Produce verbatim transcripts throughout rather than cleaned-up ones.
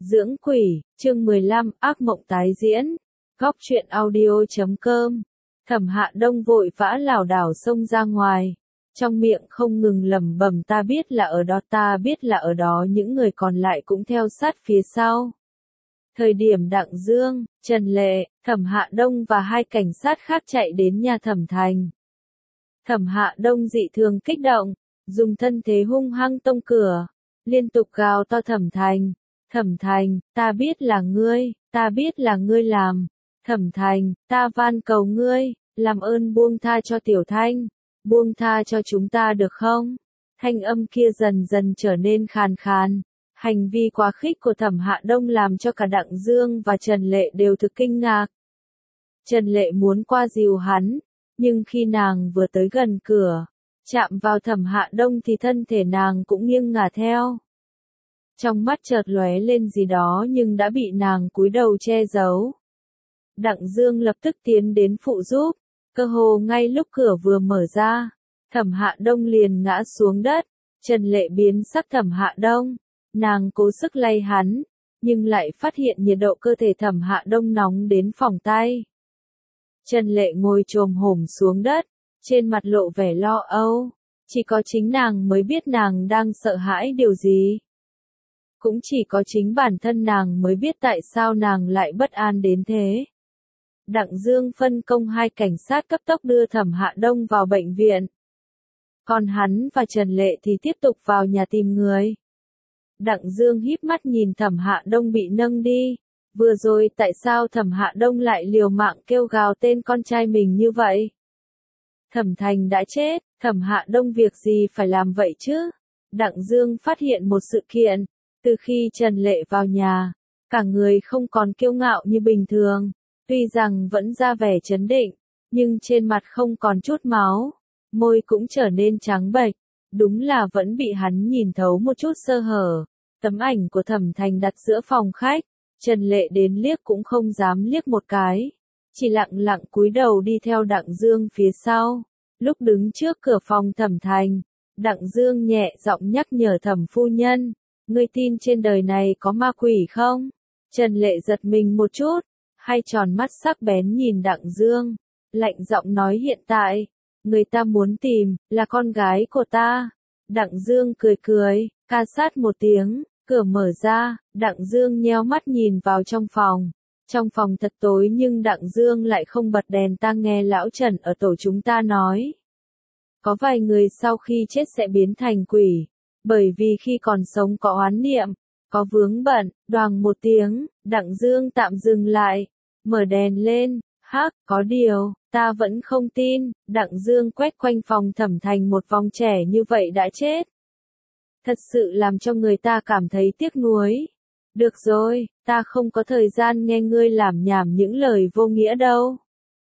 Dưỡng quỷ, chương mười lăm, ác mộng tái diễn. Góc truyện audio chấm com. Thẩm Hạ Đông vội vã lảo đảo xông ra ngoài, trong miệng không ngừng lẩm bẩm ta biết là ở đó, ta biết là ở đó, những người còn lại cũng theo sát phía sau. Thời điểm Đặng Dương, Trần Lệ, Thẩm Hạ Đông và hai cảnh sát khác chạy đến nhà Thẩm Thành. Thẩm Hạ Đông dị thường kích động, dùng thân thế hung hăng tông cửa, liên tục gào to Thẩm Thành. Thẩm Thành, ta biết là ngươi, ta biết là ngươi làm. Thẩm Thành, ta van cầu ngươi, làm ơn buông tha cho Tiểu Thanh, buông tha cho chúng ta được không? Thanh âm kia dần dần trở nên khàn khàn. Hành vi quá khích của Thẩm Hạ Đông làm cho cả Đặng Dương và Trần Lệ đều thực kinh ngạc. Trần Lệ muốn qua dìu hắn, nhưng khi nàng vừa tới gần cửa, chạm vào Thẩm Hạ Đông thì thân thể nàng cũng nghiêng ngả theo. Trong mắt chợt lóe lên gì đó nhưng đã bị nàng cúi đầu che giấu. Đặng Dương lập tức tiến đến phụ giúp, cơ hồ ngay lúc cửa vừa mở ra, Thẩm Hạ Đông liền ngã xuống đất. Trần Lệ biến sắc Thẩm Hạ Đông, nàng cố sức lay hắn, nhưng lại phát hiện nhiệt độ cơ thể Thẩm Hạ Đông nóng đến phỏng tay. Trần Lệ ngồi chồm hổm xuống đất, trên mặt lộ vẻ lo âu, chỉ có chính nàng mới biết nàng đang sợ hãi điều gì. Cũng chỉ có chính bản thân nàng mới biết tại sao nàng lại bất an đến thế. Đặng Dương phân công hai cảnh sát cấp tốc đưa Thẩm Hạ Đông vào bệnh viện. Còn hắn và Trần Lệ thì tiếp tục vào nhà tìm người. Đặng Dương híp mắt nhìn Thẩm Hạ Đông bị nâng đi. Vừa rồi tại sao Thẩm Hạ Đông lại liều mạng kêu gào tên con trai mình như vậy? Thẩm Thành đã chết, Thẩm Hạ Đông việc gì phải làm vậy chứ? Đặng Dương phát hiện một sự kiện. Từ khi Trần Lệ vào nhà, cả người không còn kiêu ngạo như bình thường, tuy rằng vẫn ra vẻ trấn định, nhưng trên mặt không còn chút máu, môi cũng trở nên trắng bệch, đúng là vẫn bị hắn nhìn thấu một chút sơ hở. Tấm ảnh của Thẩm Thành đặt giữa phòng khách, Trần Lệ đến liếc cũng không dám liếc một cái, chỉ lặng lặng cúi đầu đi theo Đặng Dương phía sau. Lúc đứng trước cửa phòng Thẩm Thành, Đặng Dương nhẹ giọng nhắc nhở Thẩm phu nhân. Ngươi tin trên đời này có ma quỷ không? Trần Lệ giật mình một chút, hai tròn mắt sắc bén nhìn Đặng Dương, lạnh giọng nói hiện tại, người ta muốn tìm, là con gái của ta. Đặng Dương cười cười, ca sát một tiếng, cửa mở ra, Đặng Dương nheo mắt nhìn vào trong phòng. Trong phòng thật tối nhưng Đặng Dương lại không bật đèn, ta nghe lão Trần ở tổ chúng ta nói. Có vài người sau khi chết sẽ biến thành quỷ. Bởi vì khi còn sống có oán niệm, có vướng bận, đoàng một tiếng, Đặng Dương tạm dừng lại, mở đèn lên, hắc, có điều, ta vẫn không tin, Đặng Dương quét quanh phòng Thẩm Thành một vòng, trẻ như vậy đã chết. Thật sự làm cho người ta cảm thấy tiếc nuối. Được rồi, ta không có thời gian nghe ngươi làm nhảm những lời vô nghĩa đâu.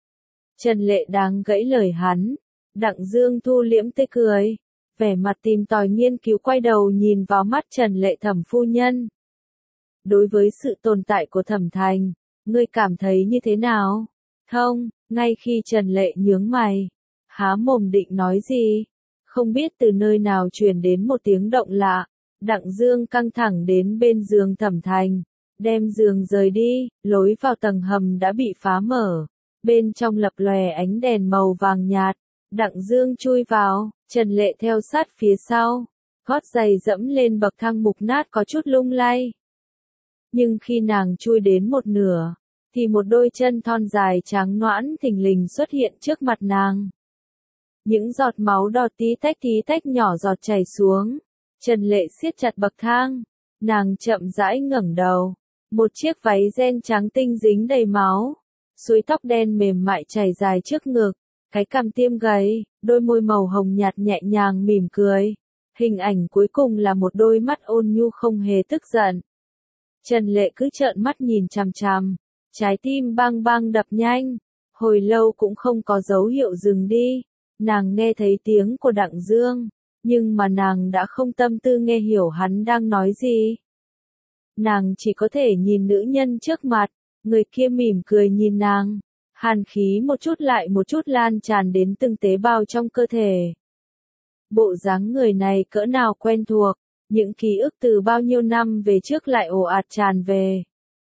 Trần Lệ đang gãy lời hắn, Đặng Dương thu liễm tươi cười. Vẻ mặt tìm tòi nghiên cứu quay đầu nhìn vào mắt Trần Lệ Thẩm phu nhân. Đối với sự tồn tại của Thẩm Thành, ngươi cảm thấy như thế nào? Không, ngay khi Trần Lệ nhướng mày, há mồm định nói gì, không biết từ nơi nào truyền đến một tiếng động lạ. Đặng Dương căng thẳng đến bên giường Thẩm Thành, đem giường rời đi, lối vào tầng hầm đã bị phá mở, bên trong lập lòe ánh đèn màu vàng nhạt. Đặng Dương chui vào, Trần Lệ theo sát phía sau, gót giày dẫm lên bậc thang mục nát có chút lung lay. Nhưng khi nàng chui đến một nửa, thì một đôi chân thon dài trắng nõn thình lình xuất hiện trước mặt nàng. Những giọt máu đỏ tí tách tí tách nhỏ giọt chảy xuống. Trần Lệ siết chặt bậc thang, nàng chậm rãi ngẩng đầu, một chiếc váy ren trắng tinh dính đầy máu, suối tóc đen mềm mại chảy dài trước ngực. Cái cằm tiêm gầy, đôi môi màu hồng nhạt nhẹ nhàng mỉm cười. Hình ảnh cuối cùng là một đôi mắt ôn nhu không hề tức giận. Trần Lệ cứ trợn mắt nhìn chằm chằm, trái tim bang bang đập nhanh, hồi lâu cũng không có dấu hiệu dừng đi. Nàng nghe thấy tiếng của Đặng Dương, nhưng mà nàng đã không tâm tư nghe hiểu hắn đang nói gì. Nàng chỉ có thể nhìn nữ nhân trước mặt, người kia mỉm cười nhìn nàng. Hàn khí một chút lại một chút lan tràn đến từng tế bào trong cơ thể. Bộ dáng người này cỡ nào quen thuộc, những ký ức từ bao nhiêu năm về trước lại ồ ạt tràn về.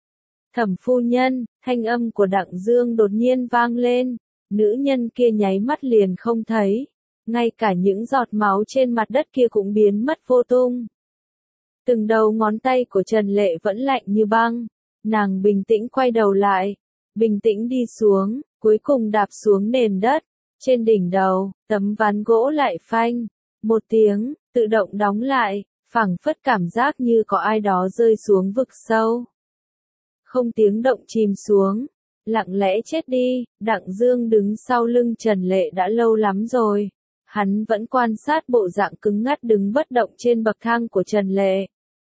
Thẩm phu nhân, thanh âm của Đặng Dương đột nhiên vang lên, nữ nhân kia nháy mắt liền không thấy, ngay cả những giọt máu trên mặt đất kia cũng biến mất vô tung. Từng đầu ngón tay của Trần Lệ vẫn lạnh như băng, nàng bình tĩnh quay đầu lại, bình tĩnh đi xuống, cuối cùng đạp xuống nền đất, trên đỉnh đầu, tấm ván gỗ lại phanh, một tiếng, tự động đóng lại, phảng phất cảm giác như có ai đó rơi xuống vực sâu. Không tiếng động chìm xuống, lặng lẽ chết đi. Đặng Dương đứng sau lưng Trần Lệ đã lâu lắm rồi. Hắn vẫn quan sát bộ dạng cứng ngắc đứng bất động trên bậc thang của Trần Lệ.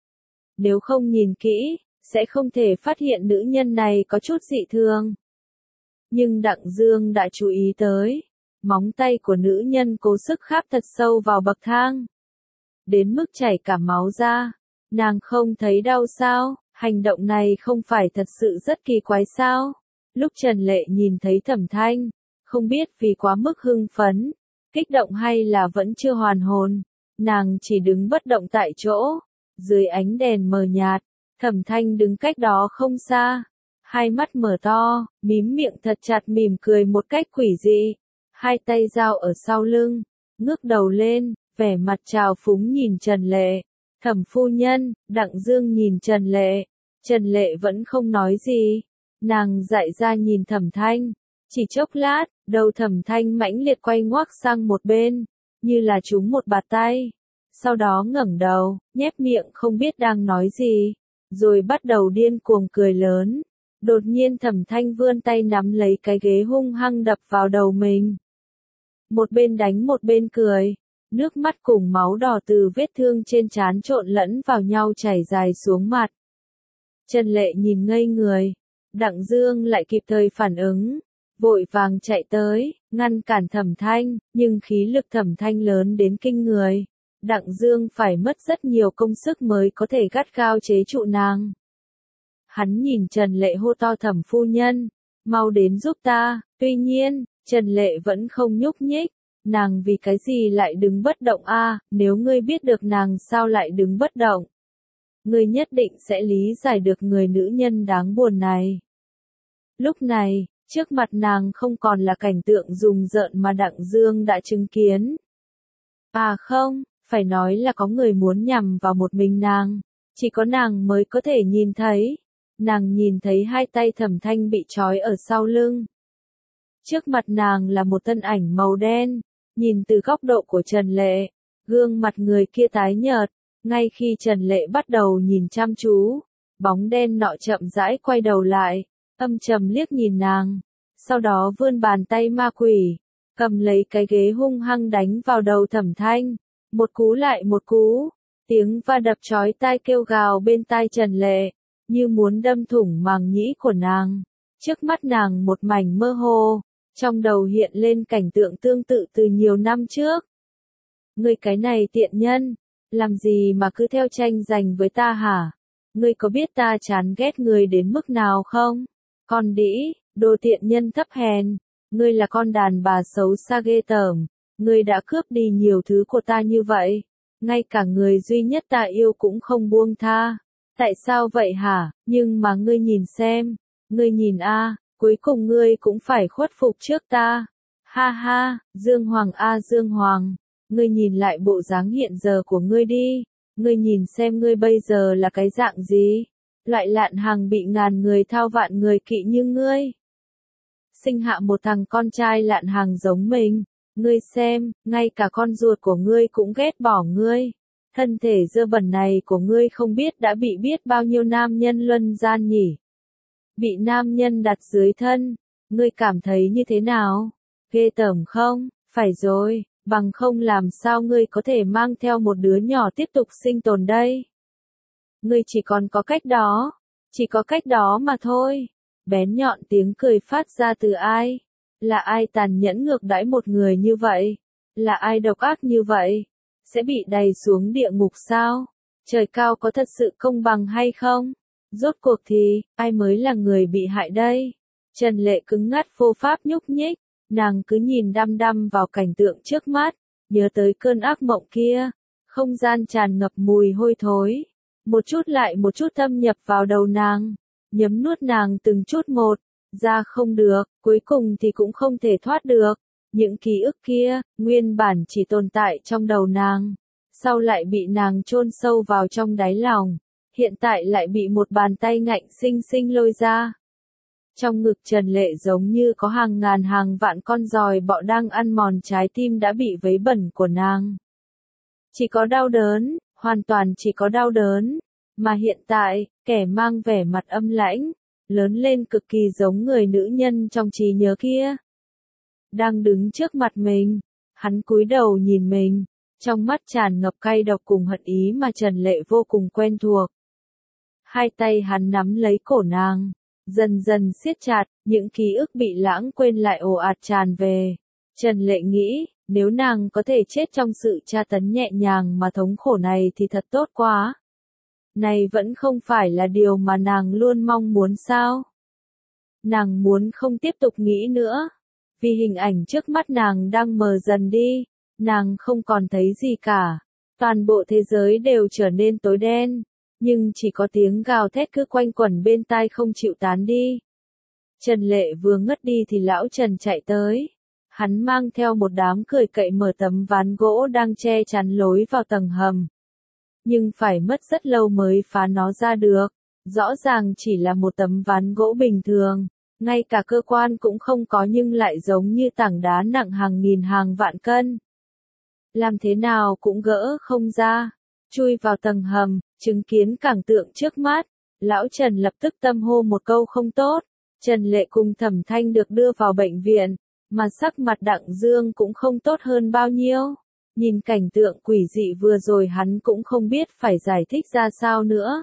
Nếu không nhìn kỹ, sẽ không thể phát hiện nữ nhân này có chút dị thường. Nhưng Đặng Dương đã chú ý tới, móng tay của nữ nhân cố sức kháp thật sâu vào bậc thang. Đến mức chảy cả máu ra. Nàng không thấy đau sao? Hành động này không phải thật sự rất kỳ quái sao? Lúc Trần Lệ nhìn thấy Thẩm Thanh, không biết vì quá mức hưng phấn, kích động hay là vẫn chưa hoàn hồn, nàng chỉ đứng bất động tại chỗ, dưới ánh đèn mờ nhạt, Thẩm Thanh đứng cách đó không xa, hai mắt mở to, mím miệng thật chặt mỉm cười một cách quỷ dị, hai tay giao ở sau lưng, ngước đầu lên, vẻ mặt trào phúng nhìn Trần Lệ. Thẩm phu nhân, Đặng Dương nhìn Trần Lệ, Trần Lệ vẫn không nói gì, nàng dại ra nhìn Thẩm Thanh, chỉ chốc lát, đầu Thẩm Thanh mãnh liệt quay ngoác sang một bên, như là trúng một bạt tay, sau đó ngẩng đầu, nhếch miệng không biết đang nói gì, rồi bắt đầu điên cuồng cười lớn, đột nhiên Thẩm Thanh vươn tay nắm lấy cái ghế hung hăng đập vào đầu mình. Một bên đánh một bên cười. Nước mắt cùng máu đỏ từ vết thương trên trán trộn lẫn vào nhau chảy dài xuống mặt. Trần Lệ nhìn ngây người, Đặng Dương lại kịp thời phản ứng, vội vàng chạy tới, ngăn cản Thẩm Thanh, nhưng khí lực Thẩm Thanh lớn đến kinh người. Đặng Dương phải mất rất nhiều công sức mới có thể gắt gao chế trụ nàng. Hắn nhìn Trần Lệ hô to Thẩm phu nhân, mau đến giúp ta, tuy nhiên, Trần Lệ vẫn không nhúc nhích. Nàng vì cái gì lại đứng bất động a? À, nếu ngươi biết được nàng sao lại đứng bất động, ngươi nhất định sẽ lý giải được người nữ nhân đáng buồn này. Lúc này, trước mặt nàng không còn là cảnh tượng rùng rợn mà Đặng Dương đã chứng kiến. À không, phải nói là có người muốn nhằm vào một mình nàng, chỉ có nàng mới có thể nhìn thấy. Nàng nhìn thấy hai tay Thẩm Thanh bị trói ở sau lưng. Trước mặt nàng là một thân ảnh màu đen. Nhìn từ góc độ của Trần Lệ, gương mặt người kia tái nhợt, ngay khi Trần Lệ bắt đầu nhìn chăm chú, bóng đen nọ chậm rãi quay đầu lại, âm trầm liếc nhìn nàng, sau đó vươn bàn tay ma quỷ, cầm lấy cái ghế hung hăng đánh vào đầu Thẩm Thanh, một cú lại một cú, tiếng va đập chói tai kêu gào bên tai Trần Lệ, như muốn đâm thủng màng nhĩ của nàng, trước mắt nàng một mảnh mơ hồ. Trong đầu hiện lên cảnh tượng tương tự từ nhiều năm trước. Ngươi cái này tiện nhân, làm gì mà cứ theo tranh giành với ta hả? Ngươi có biết ta chán ghét ngươi đến mức nào không? Con đĩ, đồ tiện nhân thấp hèn, ngươi là con đàn bà xấu xa ghê tởm, ngươi đã cướp đi nhiều thứ của ta như vậy, ngay cả người duy nhất ta yêu cũng không buông tha. Tại sao vậy hả? Nhưng mà ngươi nhìn xem, ngươi nhìn a. Cuối cùng ngươi cũng phải khuất phục trước ta. Ha ha, Dương Hoàng a à, Dương Hoàng, ngươi nhìn lại bộ dáng hiện giờ của ngươi đi, ngươi nhìn xem ngươi bây giờ là cái dạng gì, lại Lạn Hằng bị ngàn người thao vạn người kỵ như ngươi. Sinh hạ một thằng con trai Lạn Hằng giống mình, ngươi xem, ngay cả con ruột của ngươi cũng ghét bỏ ngươi. Thân thể dơ bẩn này của ngươi không biết đã bị biết bao nhiêu nam nhân luân gian nhỉ. Bị nam nhân đặt dưới thân, ngươi cảm thấy như thế nào? Ghê tởm không? Phải rồi, bằng không làm sao ngươi có thể mang theo một đứa nhỏ tiếp tục sinh tồn đây? Ngươi chỉ còn có cách đó, chỉ có cách đó mà thôi. Bén nhọn tiếng cười phát ra từ ai? Là ai tàn nhẫn ngược đãi một người như vậy? Là ai độc ác như vậy? Sẽ bị đày xuống địa ngục sao? Trời cao có thật sự công bằng hay không? Rốt cuộc thì, ai mới là người bị hại đây? Trần Lệ cứng ngắt vô pháp nhúc nhích, nàng cứ nhìn đăm đăm vào cảnh tượng trước mắt, nhớ tới cơn ác mộng kia, Không gian tràn ngập mùi hôi thối, một chút lại một chút thâm nhập vào đầu nàng, nhấm nuốt nàng từng chút một, ra không được, cuối cùng thì cũng không thể thoát được. Những ký ức kia, nguyên bản chỉ tồn tại trong đầu nàng, sau lại bị nàng chôn sâu vào trong đáy lòng, hiện tại lại bị một bàn tay ngạnh xinh xinh lôi ra. Trong ngực Trần Lệ giống như có hàng ngàn hàng vạn con giòi bọ đang ăn mòn trái tim đã bị vấy bẩn của nàng. Chỉ có đau đớn, hoàn toàn chỉ có đau đớn, mà hiện tại, kẻ mang vẻ mặt âm lãnh, lớn lên cực kỳ giống người nữ nhân trong trí nhớ kia. Đang đứng trước mặt mình, hắn cúi đầu nhìn mình, trong mắt tràn ngập cay độc cùng hận ý mà Trần Lệ vô cùng quen thuộc. Hai tay hắn nắm lấy cổ nàng, dần dần siết chặt, những ký ức bị lãng quên lại ồ ạt tràn về. Trần Lệ nghĩ, nếu nàng có thể chết trong sự tra tấn nhẹ nhàng mà thống khổ này thì thật tốt quá. Này vẫn không phải là điều mà nàng luôn mong muốn sao? Nàng muốn không tiếp tục nghĩ nữa, vì hình ảnh trước mắt nàng đang mờ dần đi, nàng không còn thấy gì cả. Toàn bộ thế giới đều trở nên tối đen, nhưng chỉ có tiếng gào thét cứ quanh quẩn bên tai không chịu tán đi. Trần Lệ vừa ngất đi thì lão Trần chạy tới. Hắn mang theo một đám cười cậy mở tấm ván gỗ đang che chắn lối vào tầng hầm. Nhưng phải mất rất lâu mới phá nó ra được. Rõ ràng chỉ là một tấm ván gỗ bình thường, ngay cả cơ quan cũng không có nhưng lại giống như tảng đá nặng hàng nghìn hàng vạn cân. Làm thế nào cũng gỡ không ra. Chui vào tầng hầm, chứng kiến cảnh tượng trước mắt, lão Trần lập tức tâm hô một câu không tốt. Trần Lệ cùng Thẩm Thanh được đưa vào bệnh viện, mà sắc mặt Đặng Dương cũng không tốt hơn bao nhiêu. Nhìn cảnh tượng quỷ dị vừa rồi hắn cũng không biết phải giải thích ra sao nữa.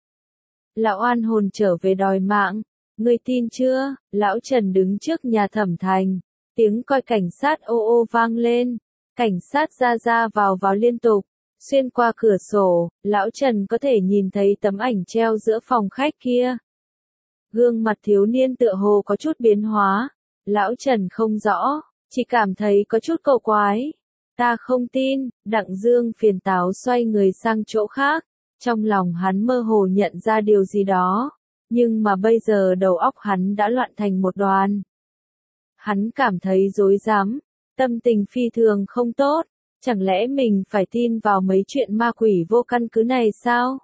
Lão oan hồn trở về đòi mạng, ngươi tin chưa? Lão Trần đứng trước nhà Thẩm Thành, tiếng còi cảnh sát ô ô vang lên, cảnh sát ra ra vào vào liên tục. Xuyên qua cửa sổ, lão Trần có thể nhìn thấy tấm ảnh treo giữa phòng khách kia. Gương mặt thiếu niên tựa hồ có chút biến hóa, lão Trần không rõ, chỉ cảm thấy có chút cầu quái. Ta không tin. Đặng Dương phiền táo xoay người sang chỗ khác, trong lòng hắn mơ hồ nhận ra điều gì đó, nhưng mà bây giờ đầu óc hắn đã loạn thành một đoàn. Hắn cảm thấy rối rắm, tâm tình phi thường không tốt. Chẳng lẽ mình phải tin vào mấy chuyện ma quỷ vô căn cứ này sao?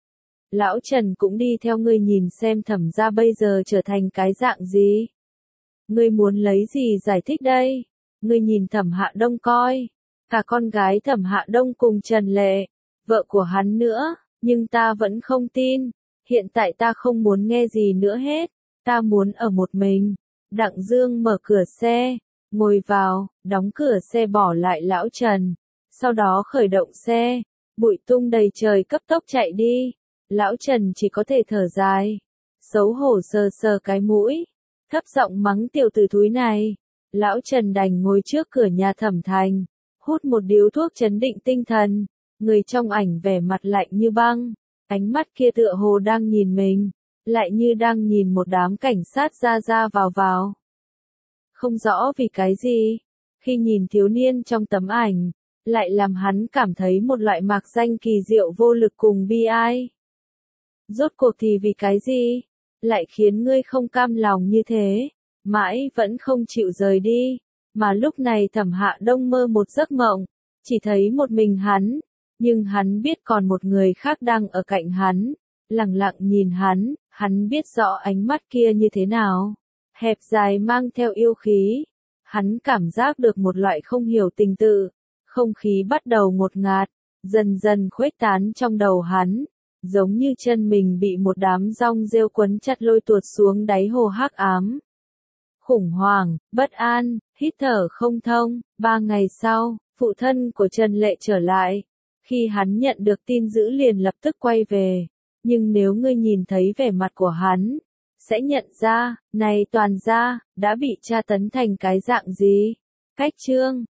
Lão Trần cũng đi theo ngươi nhìn xem Thẩm gia bây giờ trở thành cái dạng gì. Ngươi muốn lấy gì giải thích đây? Ngươi nhìn Thẩm Hạ Đông coi. Cả con gái Thẩm Hạ Đông cùng Trần Lệ, vợ của hắn nữa, nhưng ta vẫn không tin. Hiện tại ta không muốn nghe gì nữa hết. Ta muốn ở một mình. Đặng Dương mở cửa xe, ngồi vào, đóng cửa xe bỏ lại lão Trần. Sau đó khởi động xe, bụi tung đầy trời cấp tốc chạy đi. Lão Trần chỉ có thể thở dài, xấu hổ sờ sờ cái mũi, thấp giọng mắng tiểu tử thúi này. Lão Trần đành ngồi trước cửa nhà Thẩm Thành, hút một điếu thuốc trấn định tinh thần. Người trong ảnh vẻ mặt lạnh như băng, ánh mắt kia tựa hồ đang nhìn mình, lại như đang nhìn một đám cảnh sát ra ra vào vào. Không rõ vì cái gì, khi nhìn thiếu niên trong tấm ảnh, lại làm hắn cảm thấy một loại mạc danh kỳ diệu vô lực cùng bi ai. Rốt cuộc thì vì cái gì, lại khiến ngươi không cam lòng như thế, mãi vẫn không chịu rời đi, mà lúc này Thẩm Hạ Đông mơ một giấc mộng, chỉ thấy một mình hắn, nhưng hắn biết còn một người khác đang ở cạnh hắn, lặng lặng nhìn hắn, hắn biết rõ ánh mắt kia như thế nào, hẹp dài mang theo yêu khí, hắn cảm giác được một loại không hiểu tình tự, không khí bắt đầu ngột ngạt, dần dần khuếch tán trong đầu hắn. Giống như chân mình bị một đám rong rêu quấn chặt lôi tuột xuống đáy hồ hắc ám. Khủng hoảng, bất an, hít thở không thông. Ba ngày sau, phụ thân của Trần Lệ trở lại. Khi hắn nhận được tin dữ liền lập tức quay về. Nhưng nếu ngươi nhìn thấy vẻ mặt của hắn, sẽ nhận ra, này toàn gia, đã bị tra tấn thành cái dạng gì. Cách chương